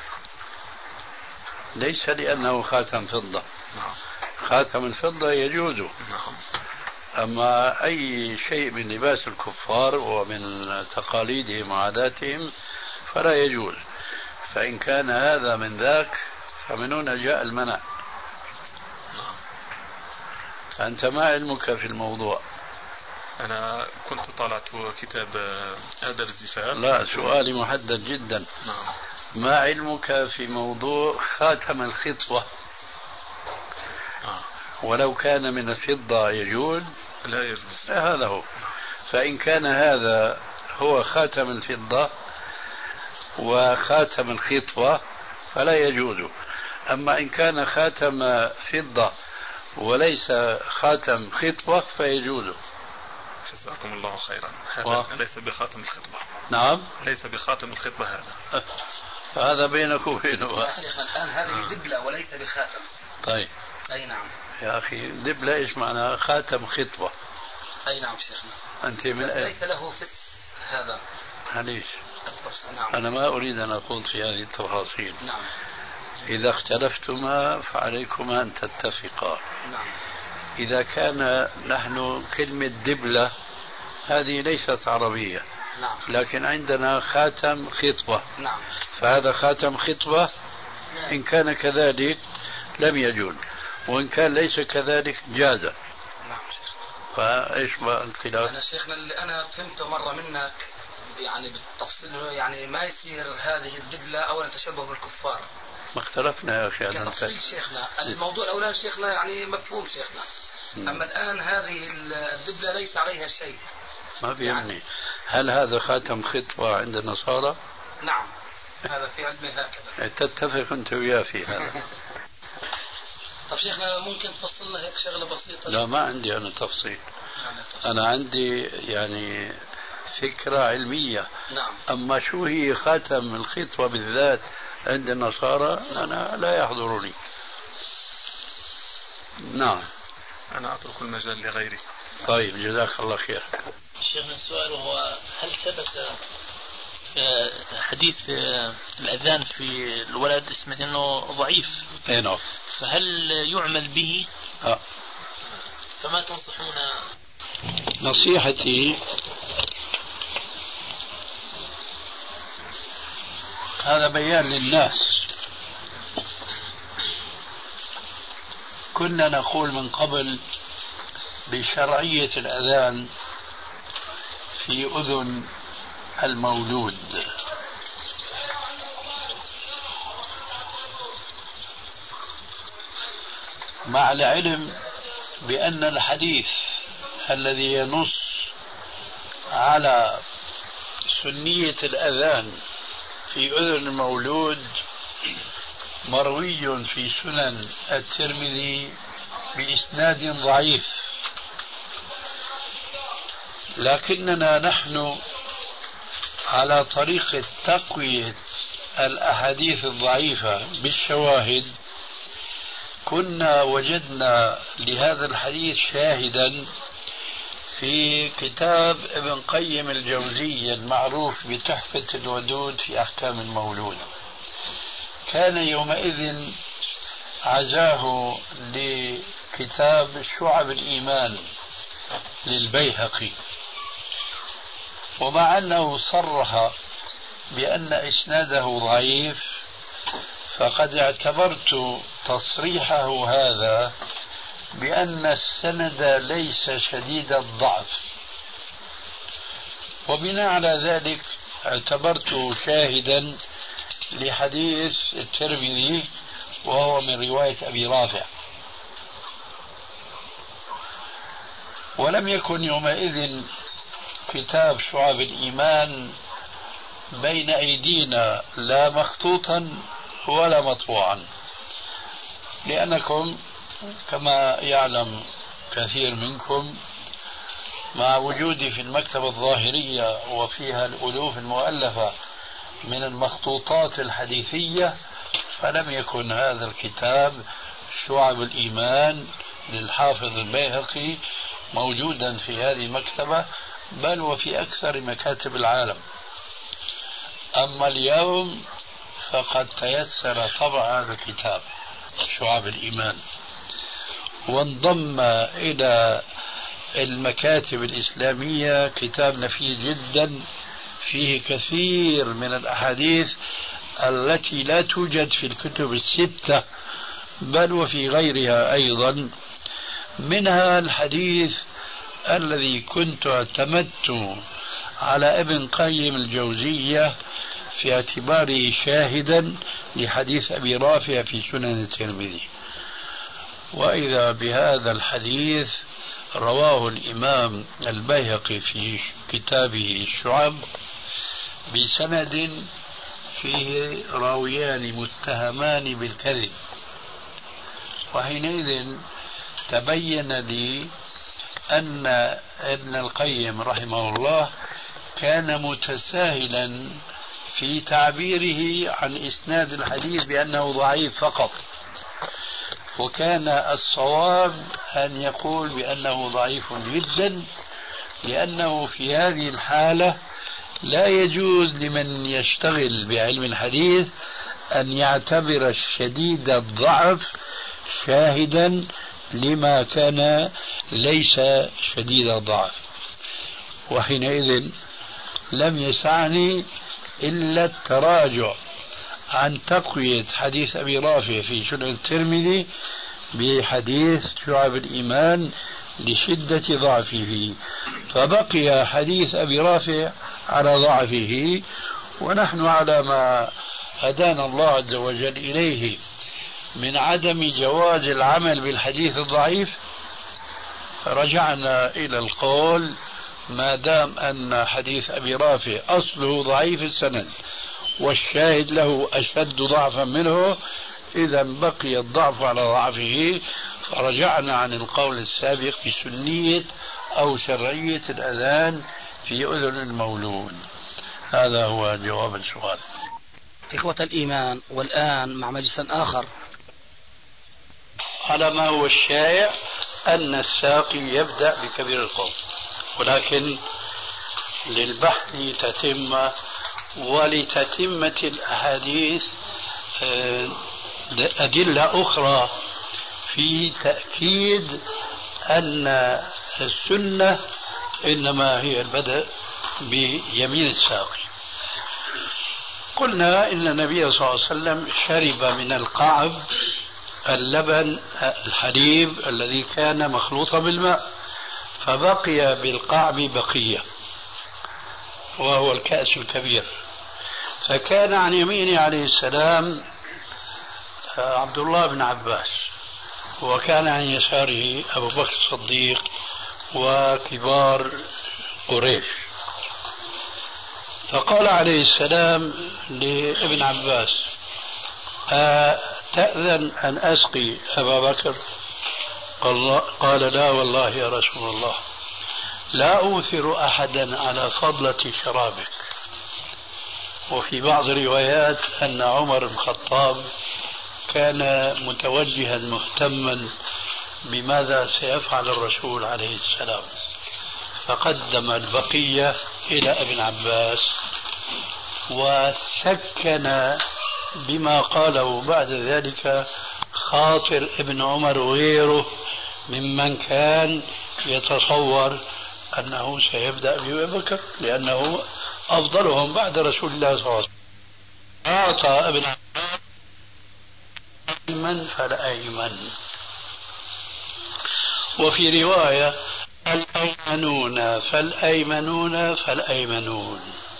ليس لأنه خاتم فضة. نعم. خاتم الفضة يجوز. نعم. أما أي شيء من لباس الكفار ومن تقاليدهم وعاداتهم فلا يجوز. فإن كان هذا من ذاك فمن هنا جاء المنع. أنت ما علمك في الموضوع؟ أنا كنت طالعت كتاب آداب الزفاف. لا، سؤالي محدد جدا. نعم. ما علمك في موضوع خاتم الخطوة؟ ولو كان من الفضة يجوز؟ لا يجوز. هذا هو. فإن كان هذا هو خاتم الفضة وخاتم الخطوة فلا يجوز. أما إن كان خاتم فضة وليس خاتم خطوة فيجوز. جزاكم الله خيرا. هذا ليس بخاتم الخطبة. نعم، ليس بخاتم الخطبة هذا. فهذا بينك وبينه. يا شيخ الآن هذه دبلة وليس بخاتم. طيب. أي نعم. يا أخي دبلة إيش معناها؟ خاتم خطبة. أي نعم شيخنا. أنت من بس ليس له فس هذا. ليش؟ نعم. أنا ما أريد أن أخوض في هذه التفاصيل. نعم. إذا اختلفتما فعليكما أن تتفقا. نعم. إذا كان نحن كلمة دبلة هذه ليست عربية. نعم. لكن عندنا خاتم خطبة. نعم. فهذا خاتم خطبة. إن كان كذلك لم يجوز، وإن كان ليس كذلك جاز. نعم شيخ. فإيش بقى الخلاف؟ أنا شيخنا اللي أنا فهمته مرة منك يعني بالتفصيل، يعني ما يصير هذه الدبلة أولا تشبه بالكفار. ما اختلفنا يا أخي. كتفصيل شيخنا الموضوع الأولاني شيخنا يعني مفهوم شيخنا. أما الآن هذه الدبلة ليس عليها شيء. ما بيعني يعني. هل هذا خاتم خطوة عند النصارى؟ نعم، هذا في علمي هكذا. تتفق أنت وياه في هذا. طب شيخنا ممكن تفصلنا هيك شغلة بسيطة؟ لا، ما عندي أنا تفصيل. أنا عندي يعني فكرة علمية. نعم. أما شو هي خاتم الخطوة بالذات عند النصارى أنا لا يحضرني. نعم. أنا أترك المجال لغيري. طيب، جزاك الله خير. شيخنا السؤال هو هل ثبت حديث الأذان في الولد اسمه أنه ضعيف؟ أي نعم. فهل يعمل به؟ فما تنصحون؟ نصيحتي هذا بيان للناس. كنا نقول من قبل بشرعية الأذان في أذن المولود، مع العلم بأن الحديث الذي ينص على سنية الأذان في أذن المولود مروي في سنن الترمذي بإسناد ضعيف، لكننا نحن على طريقة تقوية الأحاديث الضعيفة بالشواهد كنا وجدنا لهذا الحديث شاهدا في كتاب ابن قيم الجوزية المعروف بتحفة الودود في أحكام المولود. كان يومئذ عزاه لكتاب شعب الإيمان للبيهقي، ومع أنه صرح بأن إسناده ضعيف فقد اعتبرت تصريحه هذا بأن السند ليس شديد الضعف، وبناء على ذلك اعتبرته شاهدا لحديث الترمذي وهو من رواية أبي رافع. ولم يكن يومئذ كتاب شعب الإيمان بين أيدينا لا مخطوطا ولا مطبوعا، لأنكم كما يعلم كثير منكم مع وجودي في المكتبة الظاهرية وفيها الألوف المؤلفة من المخطوطات الحديثية، فلم يكن هذا الكتاب شعب الإيمان للحافظ البيهقي موجودا في هذه المكتبة، بل وفي أكثر مكاتب العالم. أما اليوم فقد تيسر طبع هذا الكتاب شعب الإيمان، وانضم إلى المكاتب الإسلامية كتاب نفيس جدا فيه كثير من الأحاديث التي لا توجد في الكتب الستة بل وفي غيرها أيضا، منها الحديث الذي كنت اعتمدت على ابن قيم الجوزية في اعتباره شاهدا لحديث أبي رافع في سنن الترمذي. وإذا بهذا الحديث رواه الإمام البيهقي في كتابه الشعب بسند فيه راويان متهمان بالكذب، وحينئذ تبين لي أن ابن القيم رحمه الله كان متساهلا في تعبيره عن إسناد الحديث بأنه ضعيف فقط، وكان الصواب أن يقول بأنه ضعيف جدا، لأنه في هذه الحالة لا يجوز لمن يشتغل بعلم الحديث أن يعتبر الشديد الضعف شاهدا لما كان ليس شديد الضعف. وحينئذ لم يسعني إلا التراجع عن تقوية حديث أبي رافع في سنن الترمذي بحديث شعب الإيمان لشدة ضعفه، فبقي حديث أبي رافع على ضعفه، ونحن على ما هدانا الله عز وجل إليه من عدم جواز العمل بالحديث الضعيف، رجعنا إلى القول ما دام أن حديث أبي رافع أصله ضعيف السند والشاهد له أشد ضعفا منه، إذا بقي الضعف على ضعفه، فرجعنا عن القول السابق بسنية أو شرعية الأذان في أذن المولود. هذا هو جواب السؤال. إخوة الإيمان، والآن مع مجلس آخر. على ما هو الشائع أن الساقي يبدأ بكبير القوم، ولكن للبحث تتمة ولتتمة الأحاديث أدلة أخرى في تأكيد أن السنة إنما هي البدء بيمين الساقي. قلنا إن النبي صلى الله عليه وسلم شرب من القعب اللبن الحليب الذي كان مخلوطا بالماء، فبقي بالقعب بقية وهو الكأس الكبير، فكان عن يمينه عليه السلام عبد الله بن عباس، وكان عن يساره أبو بكر الصديق وكبار قريش. فقال عليه السلام لابن عباس: تأذن أن أسقي أبا بكر؟ قال: لا والله يا رسول الله، لا أوثر أحدا على فضلة شرابك. وفي بعض الروايات أن عمر بن الخطاب كان متوجها مهتما بماذا سيفعل الرسول عليه السلام، فقدم البقية إلى ابن عباس، وسكن بما قاله بعد ذلك خاطر ابن عمر وغيره ممن كان يتصور أنه سيبدأ بأبي بكر لأنه أفضلهم بعد رسول الله صلى الله عليه وسلم. أعطى ابن عباس أيمن فالأيمن. وفي رواية: الأيمنون فالأيمنون فالأيمنون.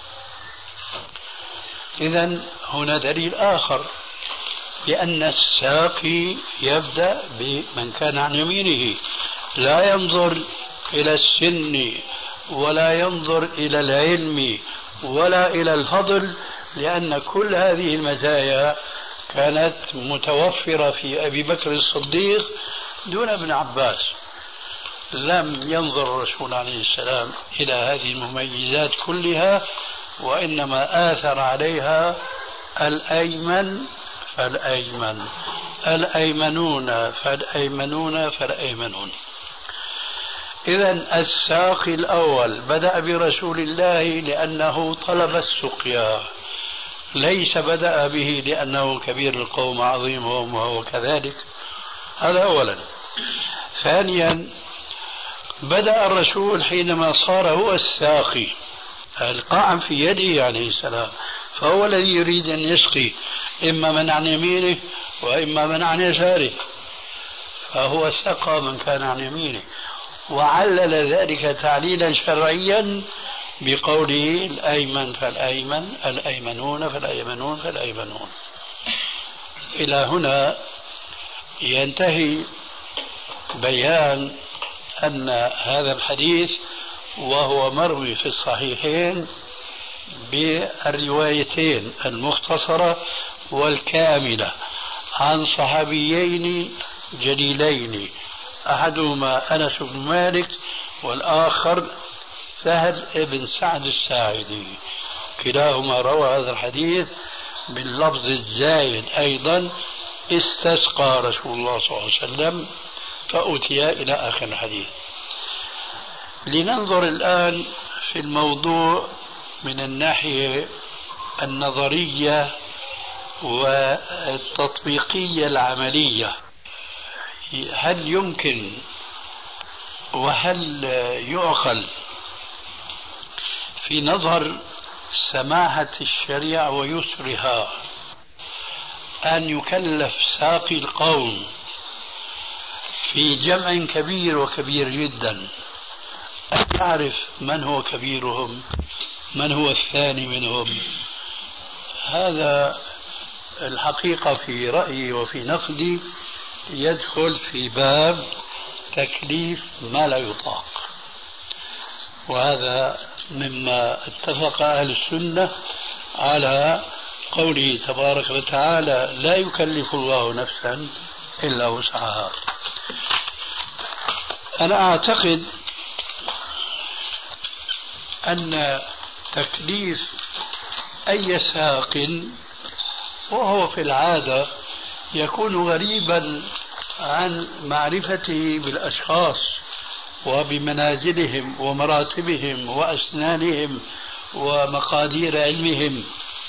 إذن هنا دليل آخر بأن الساقي يبدأ بمن كان عن يمينه، لا ينظر إلى السن ولا ينظر إلى العلم ولا إلى الفضل، لأن كل هذه المزايا كانت متوفرة في أبي بكر الصديق دون ابن عباس. لم ينظر الرسول عليه السلام إلى هذه المميزات كلها، وإنما آثر عليها الأيمن فالأيمن، الأيمنون فالأيمنون فالأيمنون. إذن الساقي الأول بدأ برسول الله لأنه طلب السقيا، ليس بدأ به لأنه كبير القوم عظيمهم وهو كذلك. هذا أولا. ثانيا، بدأ الرسول حينما صار هو الساقي، القعم في يده عليه السلام، فهو الذي يريد أن يسقي إما من عن يمينه وإما من عن يساره، فهو سقى من كان عن يمينه، وعلل ذلك تعليلا شرعيا بقوله الأيمن فالأيمن، الأيمنون فالأيمنون فالأيمنون. إلى هنا ينتهي بيان أن هذا الحديث وهو مروي في الصحيحين بالروايتين المختصرة والكاملة عن صحابيين جليلين، أحدهما أنس بن مالك والآخر سهل بن سعد الساعدي، كلاهما روى هذا الحديث باللفظ الزايد أيضا استسقى رسول الله صلى الله عليه وسلم فأتي إلى آخر الحديث. لننظر الآن في الموضوع من الناحية النظرية والتطبيقية العملية. هل يمكن وهل يعقل في نظر سماحة الشريعة ويسرها أن يكلف ساقي القوم في جمع كبير وكبير جدا أن يعرف من هو كبيرهم من هو الثاني منهم؟ هذا الحقيقة في رأيي وفي نقدي يدخل في باب تكليف ما لا يطاق، وهذا مما اتفق أهل السنة على قوله تبارك وتعالى لا يكلف الله نفسا إلا وسعها. أنا أعتقد أن تكليف أي ساق وهو في العادة يكون غريبا عن معرفته بالأشخاص وبمنازلهم ومراتبهم وأسنانهم ومقادير علمهم،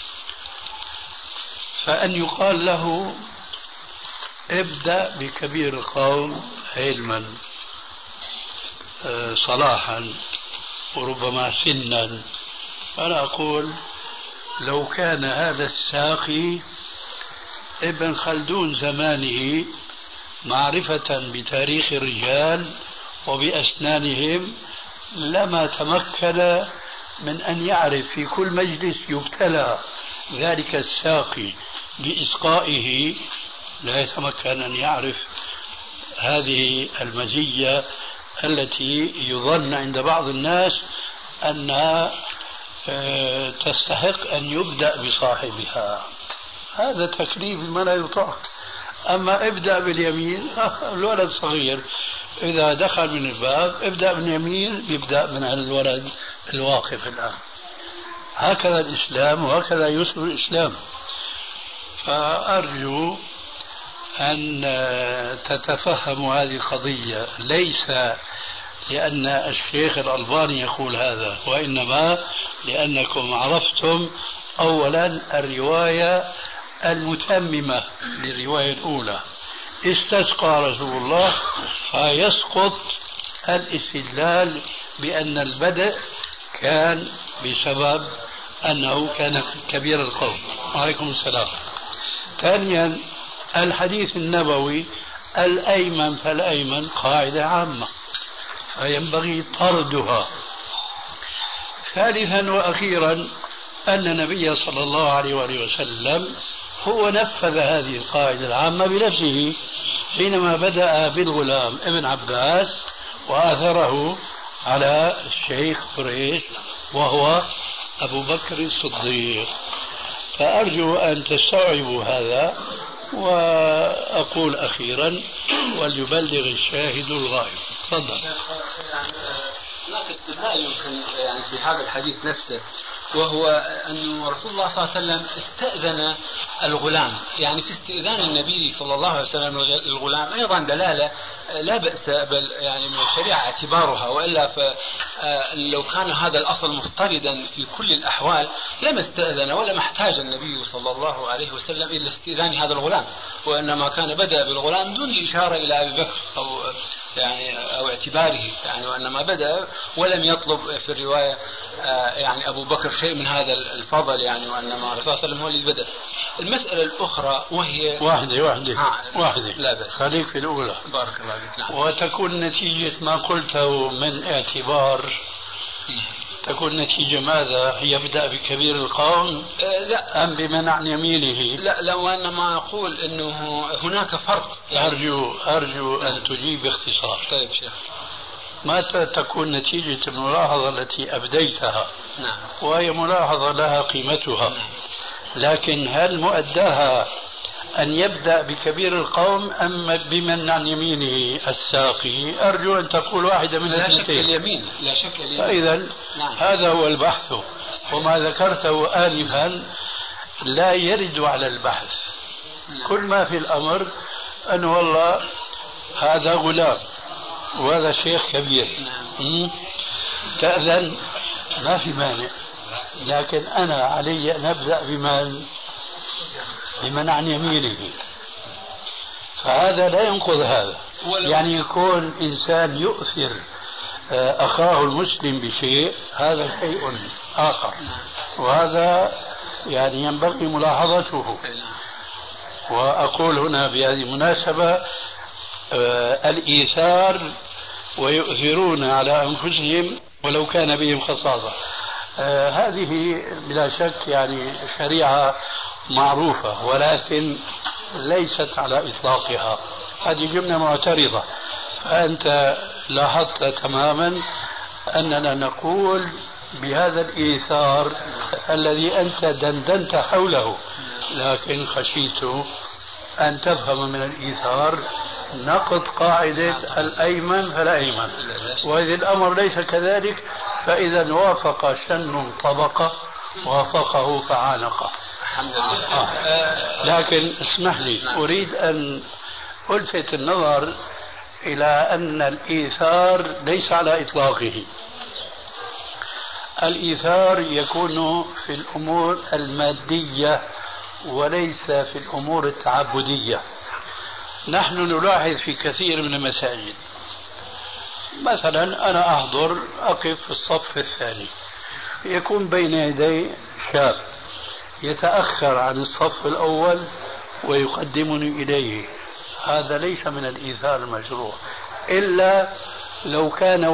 فأن يقال له ابدأ بكبير القوم علما صلاحا وربما سنا. أنا أقول لو كان هذا الساقي ابن خلدون زمانه معرفة بتاريخ الرجال وبأسنانهم لما تمكن من أن يعرف في كل مجلس يبتلى ذلك الساقي بإسقائه، لا يتمكن أن يعرف هذه المزية التي يظن عند بعض الناس أنها تستحق أن يبدأ بصاحبها. هذا تكليف ما لا يطاق. أما ابدأ باليمين، الولد صغير إذا دخل من الباب ابدأ باليمين يبدأ من الولد الواقف الآن. هكذا الإسلام وهكذا يسر الإسلام. فأرجو أن تتفهموا هذه القضية، ليس لأن الشيخ الألباني يقول هذا، وإنما لأنكم عرفتم أولا الرواية المتممة للرواية الأولى، استسقى رسول الله، فيسقط الاستدلال بأن البدء كان بسبب أنه كان كبير القوم. وعليكم السلام. ثانيا الحديث النبوي الأيمن فالأيمن قاعدة عامة فينبغي طردها. ثالثا وأخيرا أن النبي صلى الله عليه وآله وسلم هو نفذ هذه القاعدة العامة بنفسه حينما بدأ بالغلام ابن عباس وآثره على الشيخ قريش وهو أبو بكر الصديق. فأرجو أن تستوعبوا هذا. وأقول أخيرا وليبلغ الشاهد الغائب. تفضل. هناك استدلال يمكن يعني في هذا الحديث نفسه، وهو أن رسول الله صلى الله عليه وسلم استأذن الغلام. يعني في استئذان النبي صلى الله عليه وسلم الغلام أيضا دلالة لا بأس بل يعني من الشريعة اعتبارها، وإلا لو كان هذا الأصل مفترضا في كل الأحوال لما استأذن ولا احتاج النبي صلى الله عليه وسلم إلى استئذان هذا الغلام، وإنما كان بدأ بالغلام دون الإشارة إلى أبي بكر يعني أو اعتباره يعني، وإنما بدأ ولم يطلب في الرواية يعني أبو بكر شيء من هذا الفضل يعني، وإنما الرسول صلى الله عليه وسلم هو اللي بدأ. المسألة الأخرى وهي واحدة لا بأس، خليك في الأولى. بارك الله فيك. نعم. وتكون نتيجة ما قلته من اعتبار، تكون نتيجة ماذا؟ يبدأ بكبير القوم لا أم بمن عن يمينه؟ لا لو أنما أقول أنه هناك فرق يعني. أرجو أن تجيب باختصار. طيب شيخ. متى تكون نتيجة الملاحظة التي أبديتها؟ نعم. وهي ملاحظة لها قيمتها. نعم. لكن هل مؤداها أن يبدأ بكبير القوم أم بمن عن يمينه الساقي؟ أرجو أن تقول واحدة من لا الاثنتين. شك اليمين، لا شك اليمين. فإذا نعم. هذا هو البحث، وما ذكرته آنفا لا يرد على البحث. نعم. كل ما في الأمر أن والله هذا غلام وهذا شيخ كبير. نعم. تأذن ما في مانع، لكن أنا علي أن أبدأ بمن عن يمينه، فهذا لا ينقض هذا. يعني يكون إنسان يؤثر أخاه المسلم بشيء، هذا شيء آخر، وهذا يعني ينبغي ملاحظته. وأقول هنا بهذه المناسبة الإيثار ويؤثرون على أنفسهم ولو كان بهم خصاصة، هذه بلا شك يعني شريعة معروفة، ولكن ليست على إطلاقها. هذه جملة معترضة. فأنت لاحظت تماما أننا نقول بهذا الإيثار الذي أنت دندنت حوله، لكن خشيت أن تفهم من الإيثار نقض قاعدة الأيمن فلا أيمن، وإذا الأمر ليس كذلك فإذا وافق شن طبقة وافقه فعانقه. الحمد لله. لكن اسمح لي، أريد أن ألفت النظر إلى أن الإيثار ليس على إطلاقه. الإيثار يكون في الأمور المادية وليس في الأمور التعبدية. نحن نلاحظ في كثير من المساجد مثلا أنا أقف في الصف الثاني، يكون بين يدي شاب يتأخر عن الصف الأول ويقدمني إليه، هذا ليس من الإيثار المشروع إلا لو كان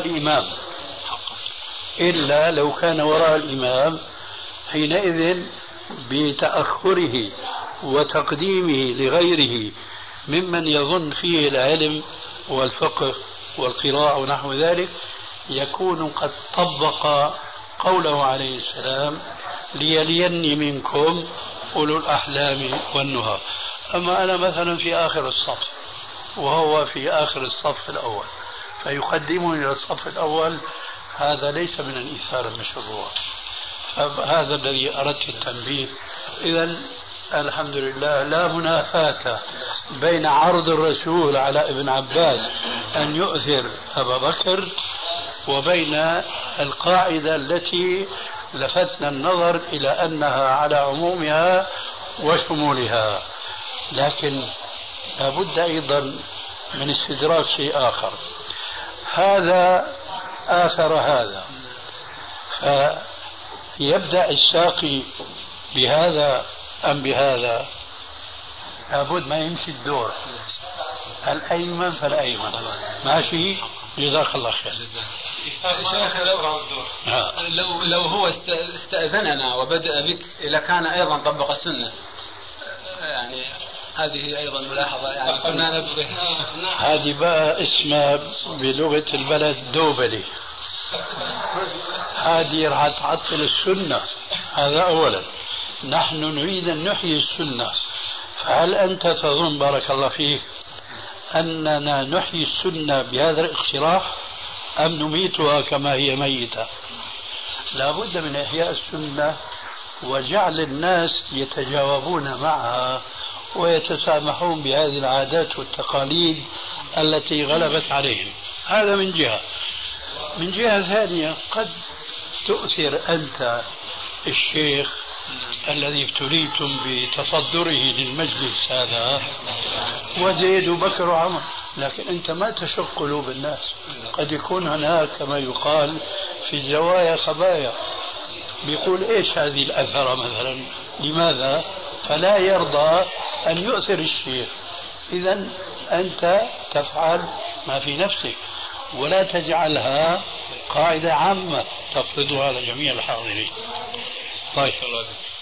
وراء الإمام، حينئذ بتأخره وتقديمه لغيره ممن يظن فيه العلم والفقه والقراءة ونحو ذلك يكون قد طبق قوله عليه السلام: ليليني منكم أولو الأحلام والنهى. أما أنا مثلا في آخر الصف وهو في آخر الصف الأول فيقدمني إلى الصف الأول، هذا ليس من الإيثار المشروع. هذا الذي أردت التنبيه. إذا الحمد لله لا منافاة بين عرض الرسول على ابن عباس أن يؤثر أبا بكر وبين القاعدة التي لفتنا النظر إلى أنها على عمومها وشمولها. لكن لابد أيضا من استدراك شيء آخر، هذا آثر هذا، فيبدأ الساقي بهذا أم بهذا، لابد ما يمشي الدور الأيمن فالأيمن. ماشي، جزاك الله خير. شيخ لو هو استأذننا وبدأ بك إذا كان أيضا طبق السنة، يعني هذه أيضا ملاحظة يعني كنا نبغي. هذه بقى اسمها بلغة البلد دوبلي، هذه راح تعطل السنة. هذا أولا. نحن نريد أن نحيي السنة، فهل أنت تظن بارك الله فيك أننا نحيي السنة بهذا الاقتراح أم نميتها كما هي ميتة؟ لابد من إحياء السنة وجعل الناس يتجاوبون معها ويتسامحون بهذه العادات والتقاليد التي غلبت عليهم. هذا من جهة. من جهة ثانية قد تؤثر أنت الشيخ الذي ابتليتم بتصدره للمجلس هذا، وزيد وبكر وعمر، لكن أنت ما تشق قلوب الناس. قد يكون هناك كما يقال في الزوايا خبايا، بيقول إيش هذه الأثرة مثلا، لماذا؟ فلا يرضى أن يؤثر الشيء. إذا أنت تفعل ما في نفسك ولا تجعلها قاعدة عامة تفرضها على جميع الحاضرين. طيب.